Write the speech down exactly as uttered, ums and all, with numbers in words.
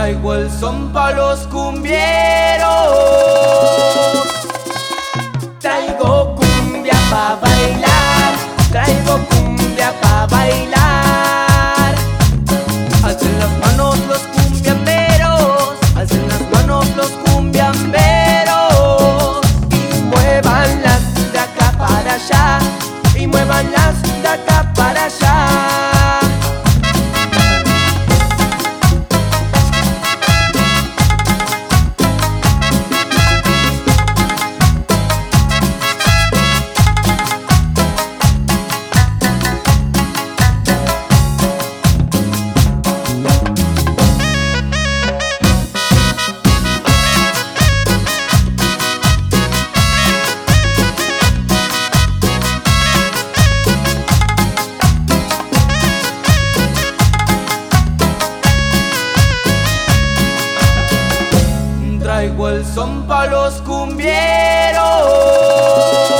Traigo el son pa' los cumbieros. Traigo cumbia pa' bailar, traigo cumbia pa' bailar. Alcen las manos los cumbiamberos, alcen las manos los cumbiamberos. Y muévanlas de acá para allá, y muévanlas de acá para allá. Traigo el son pa' los cumbieros.